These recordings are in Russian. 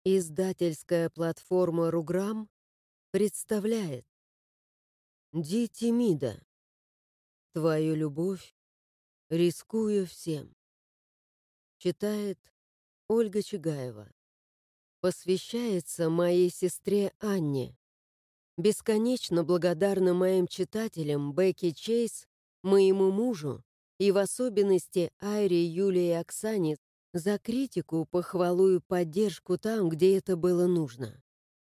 Издательская платформа «Руграм» представляет Дити Мида. Твою любовь, рискуя всем. Читает Ольга Чагаева. Посвящается моей сестре Анне. Бесконечно благодарна моим читателям Бекки Чейз, моему мужу и в особенности Айре, Юлии и Оксане за критику, похвалу и поддержку там, где это было нужно.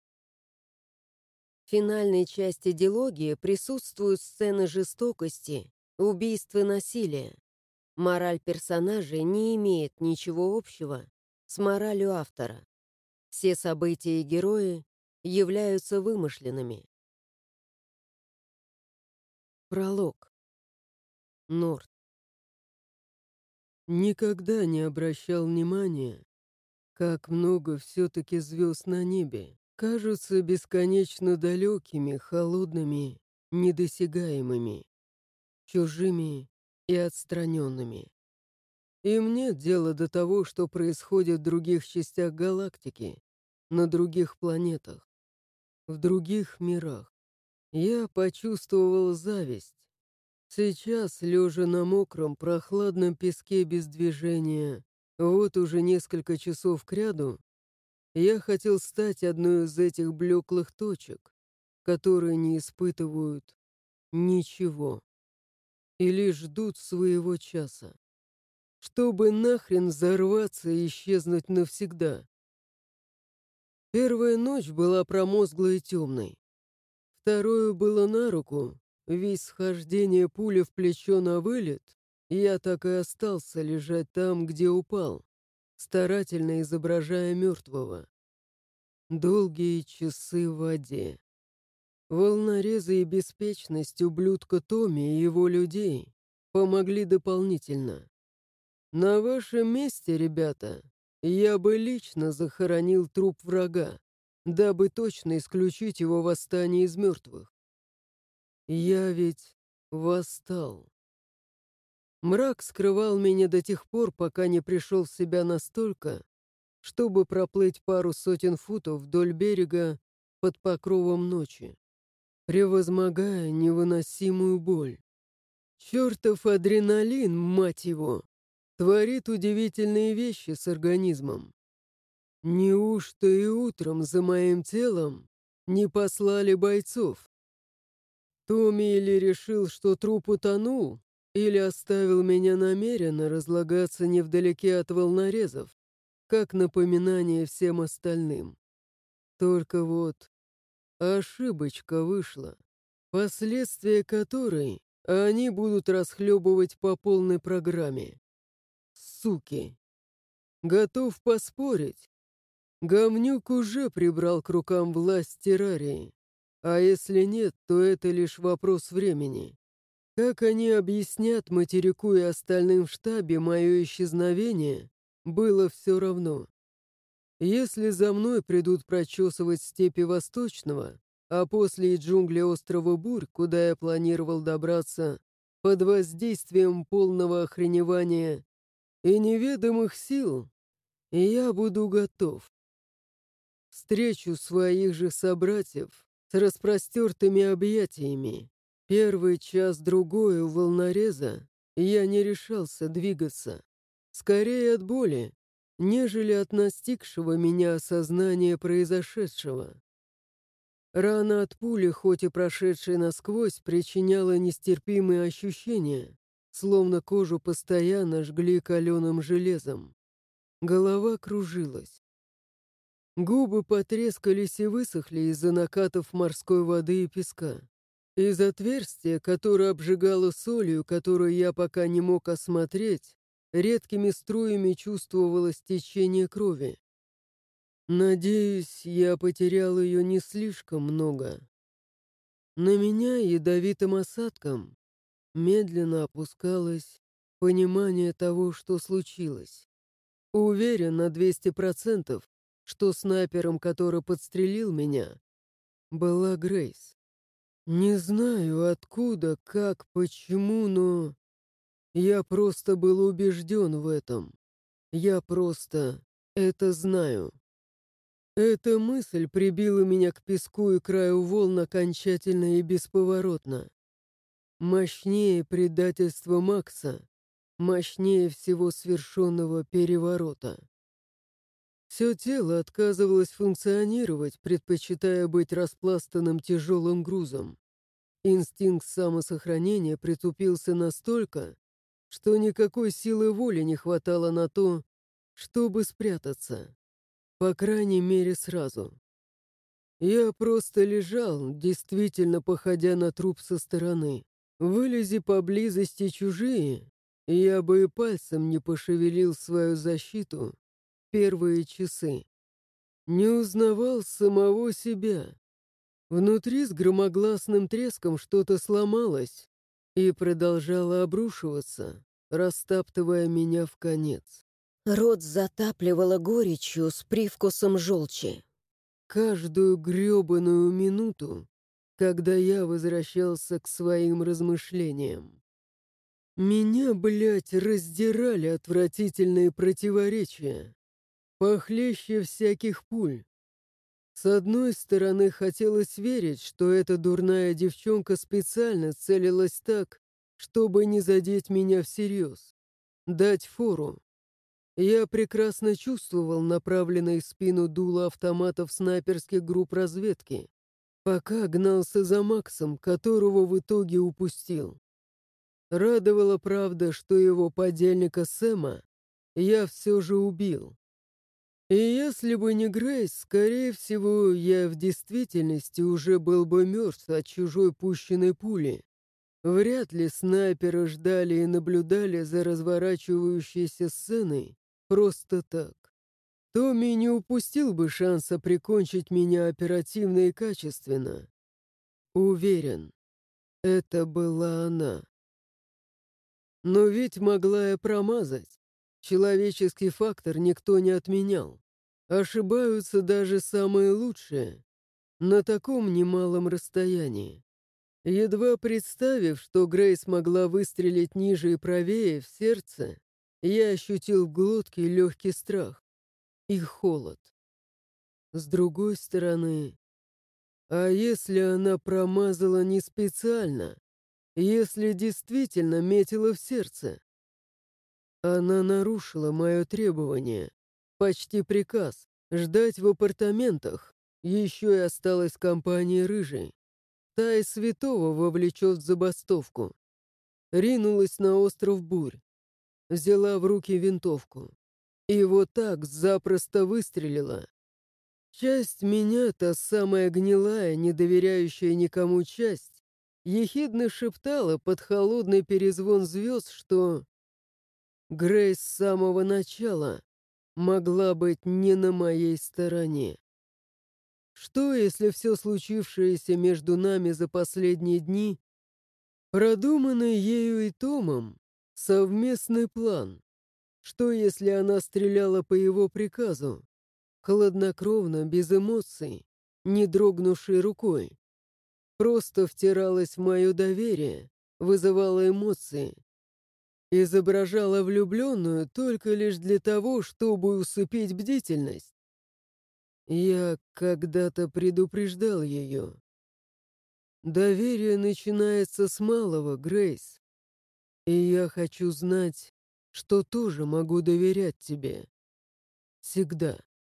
В финальной части дилогии присутствуют сцены жестокости, убийств и насилия. Мораль персонажей не имеет ничего общего с моралью автора. Все события и герои являются вымышленными. Пролог. Норт. Никогда не обращал внимания, как много все-таки звезд на небе кажутся бесконечно далекими, холодными, недосягаемыми, чужими и отстраненными. Им нет дела до того, что происходит в других частях галактики, на других планетах, в других мирах. Я почувствовал зависть. Сейчас, лежа на мокром, прохладном песке без движения, вот уже несколько часов кряду, я хотел стать одной из этих блеклых точек, которые не испытывают ничего и лишь ждут своего часа, чтобы нахрен взорваться и исчезнуть навсегда. Первая ночь была промозглой и темной. Второе было на руку. Весь схождение пули в плечо на вылет, я так и остался лежать там, где упал, старательно изображая мертвого. Долгие часы в воде. Волнорезы и беспечность ублюдка Томми и его людей помогли дополнительно. На вашем месте, ребята, я бы лично захоронил труп врага, дабы точно исключить его восстание из мертвых. Я ведь восстал. Мрак скрывал меня до тех пор, пока не пришел в себя настолько, чтобы проплыть пару сотен футов вдоль берега под покровом ночи, превозмогая невыносимую боль. Чертов адреналин, мать его, творит удивительные вещи с организмом. Неужто и утром за моим телом не послали бойцов? Томми или решил, что труп утонул, или оставил меня намеренно разлагаться невдалеке от волнорезов, как напоминание всем остальным. Только вот ошибочка вышла, последствия которой они будут расхлебывать по полной программе. Суки! Готов поспорить. Говнюк уже прибрал к рукам власть террарии. А если нет, то это лишь вопрос времени. Как они объяснят материку и остальным в штабе мое исчезновение, было все равно. Если за мной придут прочесывать степи Восточного, а после и джунгли острова Бурь, куда я планировал добраться, под воздействием полного охреневания и неведомых сил, я буду готов. Встречу своих же собратьев с распростертыми объятиями. Первый час-другой у волнореза я не решался двигаться. Скорее от боли, нежели от настигшего меня осознания произошедшего. Рана от пули, хоть и прошедшей насквозь, причиняла нестерпимые ощущения, словно кожу постоянно жгли каленым железом. Голова кружилась. Губы потрескались и высохли из-за накатов морской воды и песка. Из отверстия, которое обжигало солью, которую я пока не мог осмотреть, редкими струями чувствовалось течение крови. Надеюсь, я потерял ее не слишком много. На меня ядовитым осадком медленно опускалось понимание того, что случилось. Уверен на 200%, что снайпером, который подстрелил меня, была Грейс. Не знаю откуда, как, почему, но я просто был убежден в этом. Я просто это знаю. Эта мысль прибила меня к песку и краю волн окончательно и бесповоротно. Мощнее предательства Макса, мощнее всего свершенного переворота. Все тело отказывалось функционировать, предпочитая быть распластанным тяжелым грузом. Инстинкт самосохранения притупился настолько, что никакой силы воли не хватало на то, чтобы спрятаться. По крайней мере, сразу. Я просто лежал, действительно походя на труп со стороны. Вылези поблизости чужие, и я бы и пальцем не пошевелил свою защиту первые часы. Не узнавал самого себя. Внутри с громогласным треском что-то сломалось и продолжало обрушиваться, растаптывая меня в конец. Рот затапливало горечью с привкусом желчи. Каждую грёбаную минуту, когда я возвращался к своим размышлениям. Меня, блядь, раздирали отвратительные противоречия, похлеще всяких пуль. С одной стороны, хотелось верить, что эта дурная девчонка специально целилась так, чтобы не задеть меня всерьез, дать фору. Я прекрасно чувствовал направленные в спину дула автоматов снайперских групп разведки, пока гнался за Максом, которого в итоге упустил. Радовало, правда, что его подельника Сэма я все же убил. И если бы не Грейс, скорее всего, я в действительности уже был бы мертв от чужой пущенной пули. Вряд ли снайперы ждали и наблюдали за разворачивающейся сценой просто так. Томми не упустил бы шанса прикончить меня оперативно и качественно. Уверен, это была она. Но ведь могла я промазать. Человеческий фактор никто не отменял. Ошибаются даже самые лучшие. На таком немалом расстоянии. Едва представив, что Грейс могла выстрелить ниже и правее, в сердце, я ощутил в глотке легкий страх и холод. С другой стороны, а если она промазала не специально? Если действительно метила в сердце? Она нарушила мое требование, почти приказ, ждать в апартаментах. Еще и осталась компания рыжей. Та и святого вовлечет в забастовку. Ринулась на остров Бурь. Взяла в руки винтовку. И вот так запросто выстрелила. Часть меня, та самая гнилая, не доверяющая никому часть, ехидно шептала под холодный перезвон звезд, что Грейс с самого начала могла быть не на моей стороне. Что, если все случившееся между нами за последние дни продуманный ею и Томом совместный план? Что, если она стреляла по его приказу, хладнокровно, без эмоций, не дрогнувшей рукой, просто втиралась в мое доверие, вызывала эмоции, изображала влюбленную только лишь для того, чтобы усыпить бдительность? Я когда-то предупреждал ее. Доверие начинается с малого, Грейс. И я хочу знать, что тоже могу доверять тебе. Всегда.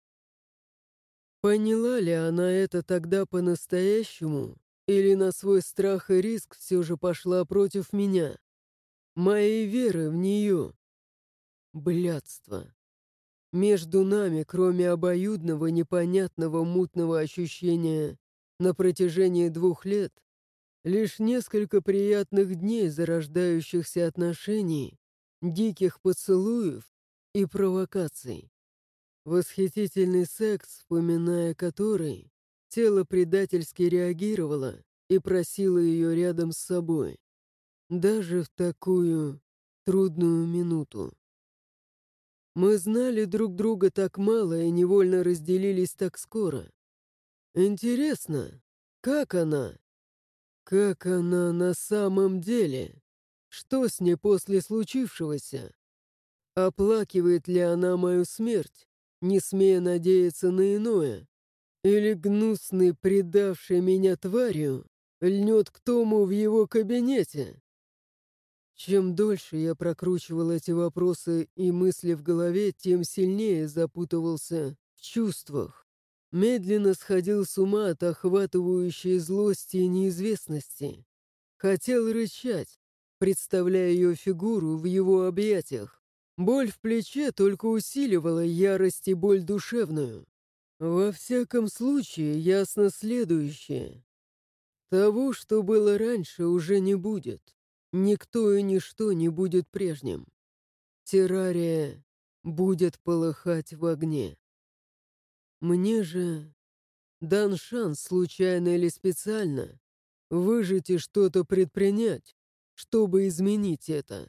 Поняла ли она это тогда по-настоящему, или на свой страх и риск все же пошла против меня? Моей веры в нее. Блядство. Между нами, кроме обоюдного, непонятного, мутного ощущения на протяжении 2 лет, лишь несколько приятных дней зарождающихся отношений, диких поцелуев и провокаций. Восхитительный секс, вспоминая который, тело предательски реагировало и просило ее рядом с собой, даже в такую трудную минуту. Мы знали друг друга так мало и невольно разделились так скоро. Интересно, как она? Как она на самом деле? Что с ней после случившегося? Оплакивает ли она мою смерть? не смея надеяться на иное. Или гнусный, предавший меня тварью, льнет к Тому в его кабинете? Чем дольше я прокручивал эти вопросы и мысли в голове, тем сильнее запутывался в чувствах. Медленно сходил с ума от охватывающей злости и неизвестности. Хотел рычать, представляя ее фигуру в его объятиях. Боль в плече только усиливала ярость и боль душевную. Во всяком случае, ясно следующее. Того, что было раньше, уже не будет. Никто и ничто не будет прежним. Террария будет полыхать в огне. Мне же дан шанс, случайно или специально, выжить и что-то предпринять, чтобы изменить это.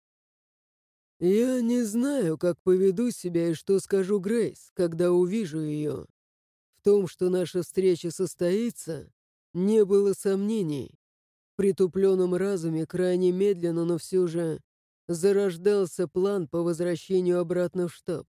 Я не знаю, как поведу себя и что скажу Грейс, когда увижу ее. В том, что наша встреча состоится, не было сомнений. В притупленном разуме крайне медленно, но все же зарождался план по возвращению обратно в штаб.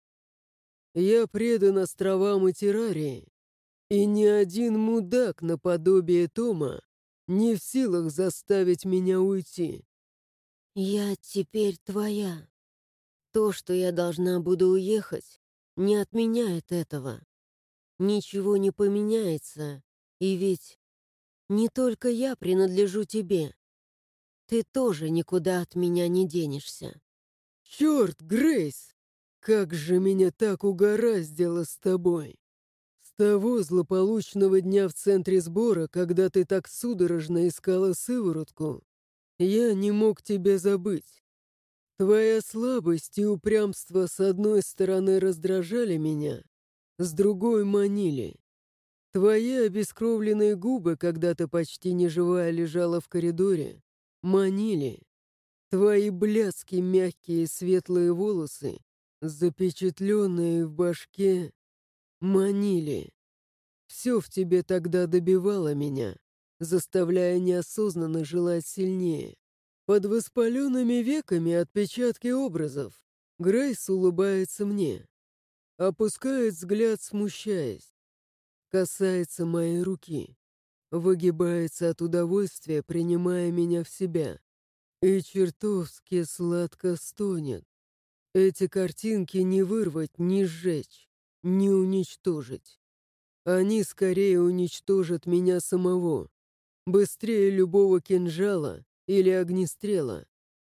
Я предан островам и террарии, и ни один мудак наподобие Тома не в силах заставить меня уйти. Я теперь твоя. То, что я должна буду уехать, не отменяет этого. Ничего не поменяется, и ведь не только я принадлежу тебе. Ты тоже никуда от меня не денешься. Черт, Грейс! Как же меня так угораздило с тобой! С того злополучного дня в центре сбора, когда ты так судорожно искала сыворотку, я не мог тебя забыть. Твоя слабость и упрямство с одной стороны раздражали меня, с другой манили. Твои обескровленные губы, когда-то почти неживая лежала в коридоре, манили. Твои блядски мягкие светлые волосы, запечатленные в башке, манили. Все в тебе тогда добивало меня, заставляя неосознанно желать сильнее. Под воспаленными веками отпечатки образов. Грейс улыбается мне. Опускает взгляд, смущаясь. Касается моей руки. Выгибается от удовольствия, принимая меня в себя. И чертовски сладко стонет. Эти картинки не вырвать, не сжечь, не уничтожить. Они скорее уничтожат меня самого. Быстрее любого кинжала или огнестрела.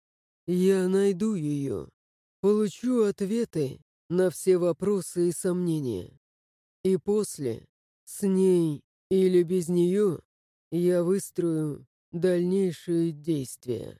Я найду ее. Получу ответы на все вопросы и сомнения. И после, с ней или без нее, я выстрою дальнейшие действия.